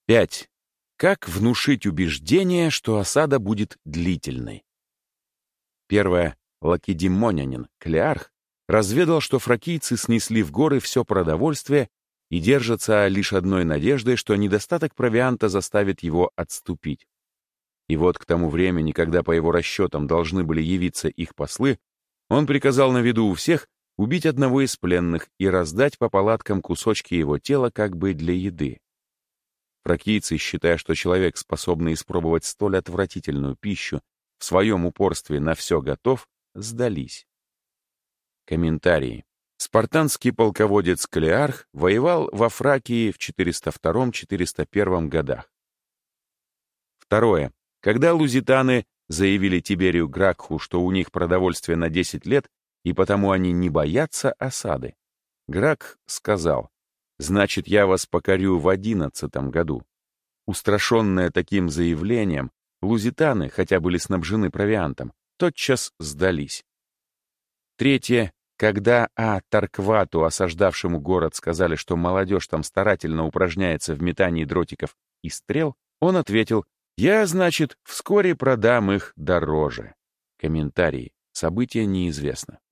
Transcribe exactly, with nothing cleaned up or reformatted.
пять. Как внушить убеждение, что осада будет длительной? Первое. Лакедемонянин Клеарх разведал, что фракийцы снесли в горы все продовольствие и держатся лишь одной надеждой, что недостаток провианта заставит его отступить. И вот к тому времени, когда по его расчетам должны были явиться их послы, он приказал на виду у всех убить одного из пленных и раздать по палаткам кусочки его тела как бы для еды. Фракийцы, считая, что человек, способный испробовать столь отвратительную пищу, в своем упорстве на все готов, сдались. Комментарии. Спартанский полководец Клеарх воевал во Фракии в четыреста втором — четыреста первом годах. Второе. Когда лузитаны заявили Тиберию Гракху, что у них продовольствие на десять лет, и потому они не боятся осады, Гракх сказал: «Значит, я вас покорю в одиннадцатом году». Устрашенные таким заявлением, лузитаны, хотя были снабжены провиантом, тотчас сдались. Третье. Когда А. Тарквату, осаждавшему город, сказали, что молодежь там старательно упражняется в метании дротиков и стрел, он ответил: «Я, значит, вскоре продам их дороже». Комментарий. Событие неизвестно.